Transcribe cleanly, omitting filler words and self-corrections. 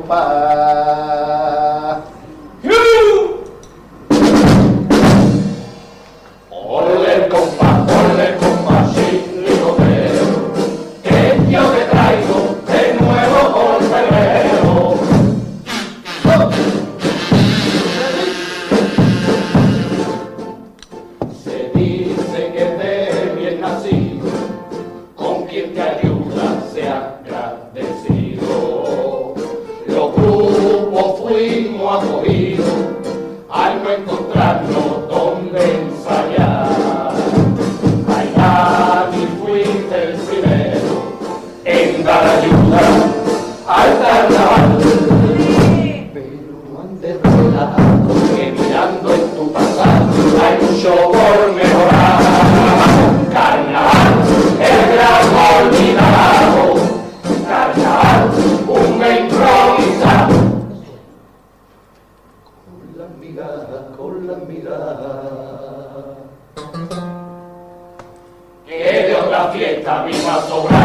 compás. Ole el compás, chirigotero, que yo te traigo de nuevo por febrero. Se dice que de bien nacido, con quien te ayuda sea agradecido. Los grupos fuimos acogidos al no encontrarnos donde ensayar. Ay, Dani, fuiste el primero en dar ayuda al carnaval. Pero antes relajado que mirando en tu pasado hay mucho por mejorar. Carnaval, el gran olvidado. Carnaval, un improvisado. Con la mirada. Que de otra fiesta misma sobra.